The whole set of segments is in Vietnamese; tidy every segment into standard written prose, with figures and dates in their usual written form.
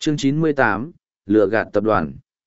Chương 98, lừa gạt tập đoàn.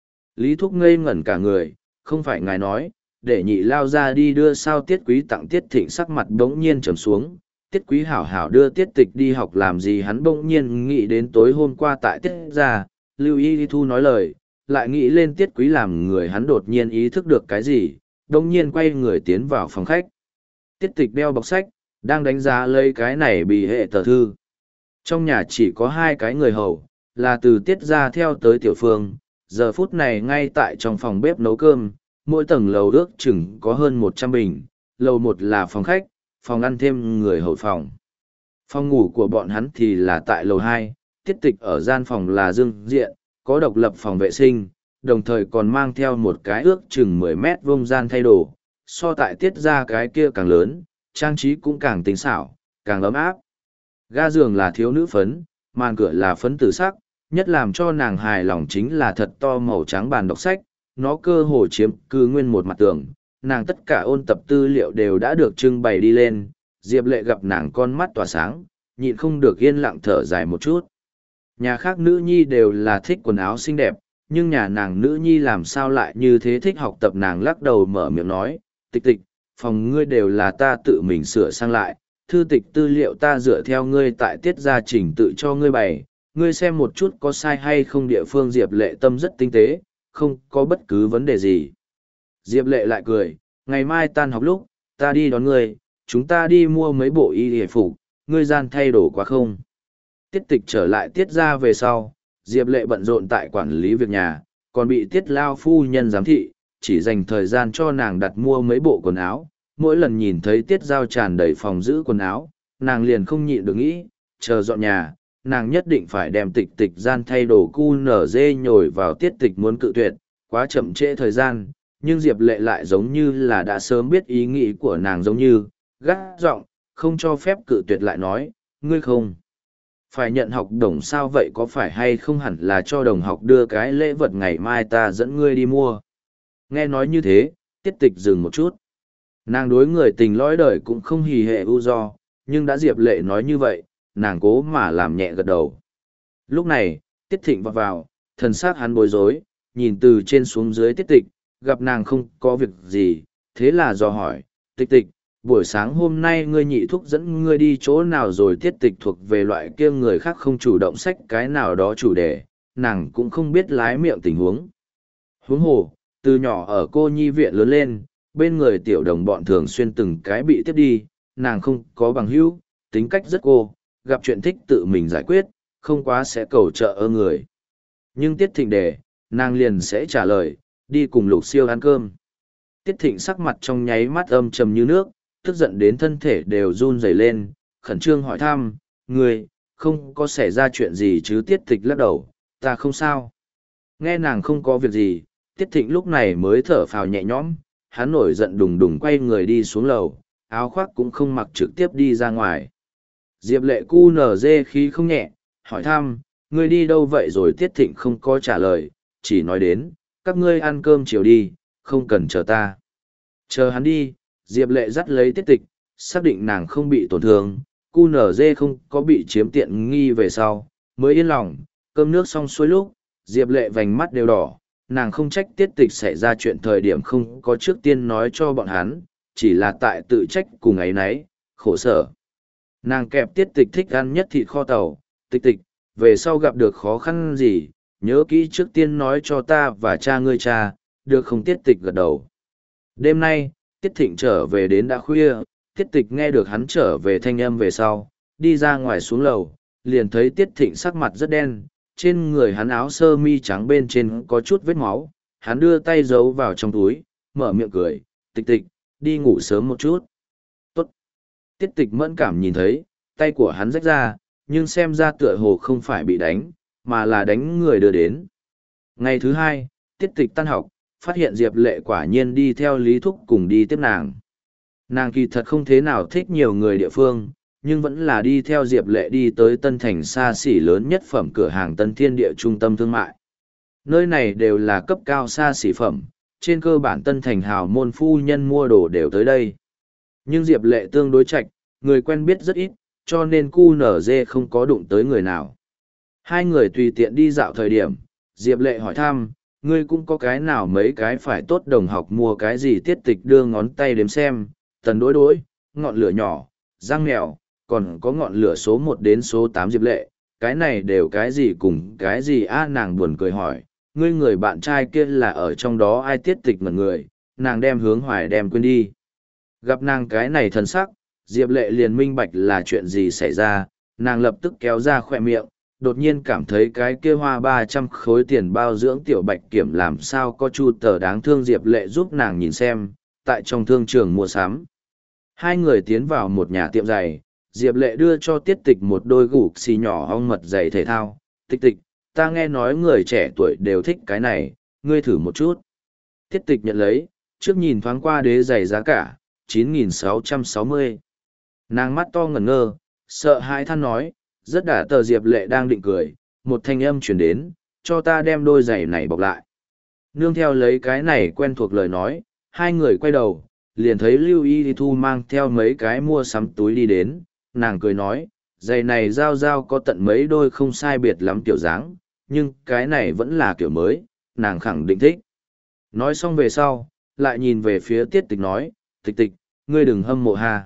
Lý Thúc ngây ngẩn cả người, không phải ngài nói, để nhị lao ra đi đưa sao Tiết Quý tặng Tiết Thịnh, sắc mặt bỗng nhiên trầm xuống. Tiết Quý hảo hảo đưa Tiết Tịch đi học làm gì, hắn bỗng nhiên nghĩ đến tối hôm qua tại Tiết gia, Lưu Y Thu nói lời, lại nghĩ lên Tiết Quý làm người, hắn đột nhiên ý thức được cái gì, bỗng nhiên quay người tiến vào phòng khách. Tiết Tịch đeo bọc sách, đang đánh giá lấy cái này bị hệ tờ thư. Trong nhà chỉ có hai cái người hầu, là từ Tiết gia theo tới Tiểu Phương, giờ phút này ngay tại trong phòng bếp nấu cơm, mỗi tầng lầu ước chừng có hơn 100 bình, lầu một là phòng khách, phòng ăn thêm người hầu phòng. Phòng ngủ của bọn hắn thì là tại lầu 2, Tiết Tịch ở gian phòng là dương diện, có độc lập phòng vệ sinh, đồng thời còn mang theo một cái ước chừng 10 mét vuông gian thay đồ, so tại Tiết gia cái kia càng lớn, trang trí cũng càng tinh xảo, càng ấm áp. Ga giường là thiếu nữ phấn, màn cửa là phấn tử sắc, nhất làm cho nàng hài lòng chính là thật to màu trắng bàn đọc sách, nó cơ hồ chiếm cư nguyên một mặt tường, nàng tất cả ôn tập tư liệu đều đã được trưng bày đi lên, Diệp Lệ gặp nàng con mắt tỏa sáng, nhịn không được yên lặng thở dài một chút. Nhà khác nữ nhi đều là thích quần áo xinh đẹp, nhưng nhà nàng nữ nhi làm sao lại như thế thích học tập, nàng lắc đầu mở miệng nói, Tịch Tịch, phòng ngươi đều là ta tự mình sửa sang lại, thư tịch tư liệu ta dựa theo ngươi tại Tiết gia trình tự cho ngươi bày, ngươi xem một chút có sai hay không. Địa phương Diệp Lệ tâm rất tinh tế, không có bất cứ vấn đề gì. Diệp Lệ lại cười, ngày mai tan học lúc, ta đi đón ngươi, chúng ta đi mua mấy bộ y hề phục, ngươi gian thay đồ quá không. Tiết Tịch trở lại Tiết gia về sau, Diệp Lệ bận rộn tại quản lý việc nhà, còn bị Tiết lao phu nhân giám thị, chỉ dành thời gian cho nàng đặt mua mấy bộ quần áo. Mỗi lần nhìn thấy Tiết Giao tràn đầy phòng giữ quần áo, nàng liền không nhịn được nghĩ, chờ dọn nhà, nàng nhất định phải đem Tịch Tịch gian thay đồ QNZ nhồi vào. Tiết Tịch muốn cự tuyệt, quá chậm trễ thời gian, nhưng Diệp Lệ lại giống như là đã sớm biết ý nghĩ của nàng, giống như gắt giọng, không cho phép cự tuyệt, lại nói, ngươi không phải nhận học đồng sao, vậy có phải hay không hẳn là cho đồng học đưa cái lễ vật, ngày mai ta dẫn ngươi đi mua. Nghe nói như thế, Tiết Tịch dừng một chút. Nàng đối người tình lõi đời cũng không hì hệ ưu do, nhưng đã Diệp Lệ nói như vậy, nàng cố mà làm nhẹ gật đầu. Lúc này, Tiết Thịnh vọt vào, thần sắc hắn bối rối, nhìn từ trên xuống dưới Tiết Tịch, gặp nàng không có việc gì, thế là dò hỏi, Tịch Tịch, buổi sáng hôm nay ngươi nhị thúc dẫn ngươi đi chỗ nào rồi? Tiết Tịch thuộc về loại kia người khác không chủ động xách cái nào đó chủ đề, nàng cũng không biết lái miệng tình huống. Huống hồ, từ nhỏ ở cô nhi viện lớn lên, bên người tiểu đồng bọn thường xuyên từng cái bị tiếp đi, nàng không có bằng hữu, tính cách rất cô, gặp chuyện thích tự mình giải quyết, không quá sẽ cầu trợ ơ người. Nhưng Tiết Thịnh đề, nàng liền sẽ trả lời, đi cùng Lục Siêu ăn cơm. Tiết Thịnh sắc mặt trong nháy mắt âm trầm như nước, tức giận đến thân thể đều run rẩy lên, khẩn trương hỏi thăm, người, không có xảy ra chuyện gì chứ? Tiết Tịch lắc đầu, ta không sao. Nghe nàng không có việc gì, Tiết Thịnh lúc này mới thở phào nhẹ nhõm, hắn nổi giận đùng đùng quay người đi xuống lầu, áo khoác cũng không mặc, trực tiếp đi ra ngoài. Diệp Lệ cu nở dê khí không nhẹ, hỏi thăm, ngươi đi đâu vậy rồi? Tiết Thịnh không có trả lời, chỉ nói đến, các ngươi ăn cơm chiều đi, không cần chờ ta. Chờ hắn đi, Diệp Lệ dắt lấy Tiết Tịch, xác định nàng không bị tổn thương, cu nở dê không có bị chiếm tiện nghi về sau, mới yên lòng. Cơm nước xong xuôi lúc, Diệp Lệ vành mắt đều đỏ, nàng không trách Tiết Tịch xảy ra chuyện thời điểm không có trước tiên nói cho bọn hắn, chỉ là tại tự trách cùng ấy nấy, khổ sở. Nàng kẹp Tiết Tịch thích ăn nhất thịt kho tàu, Tịch Tịch, về sau gặp được khó khăn gì, nhớ kỹ trước tiên nói cho ta và cha ngươi cha, được không? Tiết Tịch gật đầu. Đêm nay, Tiết Thịnh trở về đến đã khuya, Tiết Tịch nghe được hắn trở về thanh âm về sau, đi ra ngoài xuống lầu, liền thấy Tiết Thịnh sắc mặt rất đen, trên người hắn áo sơ mi trắng bên trên có chút vết máu, hắn đưa tay giấu vào trong túi, mở miệng cười, Tịch Tịch, đi ngủ sớm một chút. Tốt. Tiết Tịch mẫn cảm nhìn thấy, tay của hắn rách ra, nhưng xem ra tựa hồ không phải bị đánh, mà là đánh người đưa đến. Ngày thứ hai, Tiết Tịch tan học, phát hiện Diệp Lệ quả nhiên đi theo Lý Thúc cùng đi tiếp nàng. Nàng kỳ thật không thế nào thích nhiều người địa phương, nhưng vẫn là đi theo Diệp Lệ đi tới Tân Thành xa xỉ lớn nhất phẩm cửa hàng Tân Thiên Địa trung tâm thương mại. Nơi này đều là cấp cao xa xỉ phẩm, trên cơ bản Tân Thành hào môn phu nhân mua đồ đều tới đây. Nhưng Diệp Lệ tương đối chạch, người quen biết rất ít, cho nên QNZ không có đụng tới người nào. Hai người tùy tiện đi dạo thời điểm, Diệp Lệ hỏi thăm, ngươi cũng có cái nào mấy cái phải tốt đồng học mua cái gì Tiết Tịch đưa ngón tay đếm xem, tần đối đối, ngọn lửa nhỏ, răng mèo, còn có ngọn lửa số 1 đến số 8 Diệp Lệ, cái này đều cái gì cùng cái gì a nàng buồn cười hỏi, ngươi người bạn trai kia là ở trong đó ai Tiết Tịch ngẩn người, nàng đem hướng hoài đem quên đi. Gặp nàng cái này thần sắc, Diệp Lệ liền minh bạch là chuyện gì xảy ra, nàng lập tức kéo ra khỏe miệng, đột nhiên cảm thấy cái kia hoa 300 khối tiền bao dưỡng tiểu bạch kiểm làm sao có chu tờ đáng thương Diệp Lệ giúp nàng nhìn xem, tại trong thương trường mua sắm. Hai người tiến vào một nhà tiệm giày, Diệp Lệ đưa cho Tiết Tịch một đôi gục xì nhỏ ong mật giày thể thao, Tịch Tịch, ta nghe nói người trẻ tuổi đều thích cái này, ngươi thử một chút. Tiết Tịch nhận lấy, trước nhìn thoáng qua đế giày giá cả, 9.660. Nàng mắt to ngẩn ngơ, sợ hãi than nói, rất đã tờ Diệp Lệ đang định cười, một thanh âm chuyển đến, cho ta đem đôi giày này bọc lại. Nương theo lấy cái này quen thuộc lời nói, hai người quay đầu, liền thấy Lưu Y Thu mang theo mấy cái mua sắm túi đi đến, nàng cười nói, giày này giao giao có tận mấy đôi không sai biệt lắm kiểu dáng, nhưng cái này vẫn là kiểu mới, nàng khẳng định thích. Nói xong về sau, lại nhìn về phía Tiết Tịch nói, Tịch Tịch, ngươi đừng hâm mộ ha.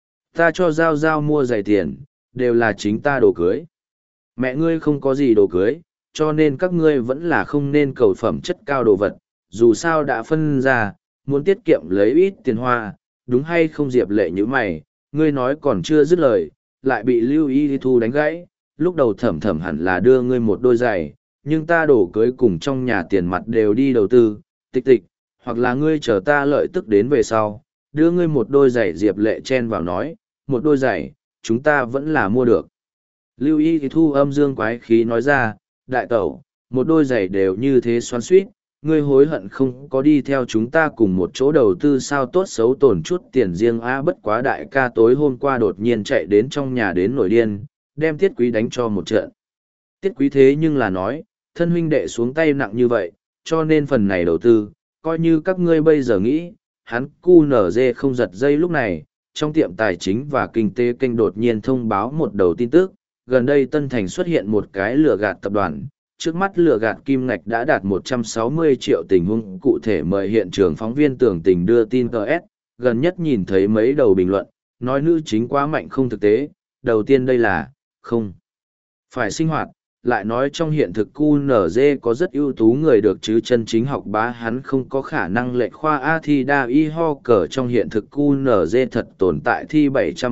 Ta cho giao giao mua giày tiền, đều là chính ta đồ cưới. Mẹ ngươi không có gì đồ cưới, cho nên các ngươi vẫn là không nên cầu phẩm chất cao đồ vật, dù sao đã phân ra, muốn tiết kiệm lấy ít tiền hoa, đúng hay không Diệp Lệ như mày, ngươi nói còn chưa dứt lời, lại bị Lưu Y Thu đánh gãy, lúc đầu thẩm thẩm hẳn là đưa ngươi một đôi giày, nhưng ta đồ cưới cùng trong nhà tiền mặt đều đi đầu tư, Tịch Tịch, hoặc là ngươi chờ ta lợi tức đến về sau, đưa ngươi một đôi giày. Diệp Lệ chen vào nói, một đôi giày, chúng ta vẫn là mua được. Lưu Y Thu âm dương quái khí nói ra, đại tẩu, một đôi giày đều như thế xoắn suýt, ngươi hối hận không có đi theo chúng ta cùng một chỗ đầu tư sao tốt xấu tổn chút tiền riêng a bất quá đại ca tối hôm qua đột nhiên chạy đến trong nhà đến nổi điên, đem Tiết Quý đánh cho một trận. Tiết Quý thế nhưng là nói, thân huynh đệ xuống tay nặng như vậy, cho nên phần này đầu tư, coi như các ngươi bây giờ nghĩ, hắn cu nở dê không giật dây lúc này, trong tiệm tài chính và kinh tế kênh đột nhiên thông báo một đầu tin tức, gần đây Tân Thành xuất hiện một cái lừa gạt tập đoàn, trước mắt lừa gạt kim ngạch đã đạt 160 triệu tình huống cụ thể mời hiện trường phóng viên tường tình đưa tin TS, gần nhất nhìn thấy mấy đầu bình luận, nói nữ chính quá mạnh không thực tế, đầu tiên đây là, không phải sinh hoạt, lại nói trong hiện thực QNZ có rất ưu tú người được chứ chân chính học bá hắn không có khả năng lệch khoa A thi đa y ho cờ trong hiện thực QNZ thật tồn tại thi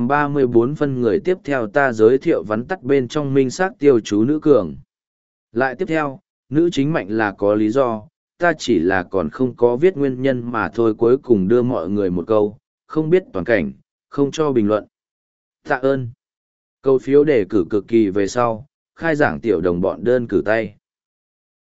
734 phân người tiếp theo ta giới thiệu vắn tắt bên trong minh xác tiêu chú nữ cường. Lại tiếp theo, nữ chính mạnh là có lý do, ta chỉ là còn không có viết nguyên nhân mà thôi cuối cùng đưa mọi người một câu, không biết toàn cảnh, không cho bình luận. Tạ ơn. Câu phiếu đề cử cực kỳ về sau, khai giảng tiểu đồng bọn đơn cử tay.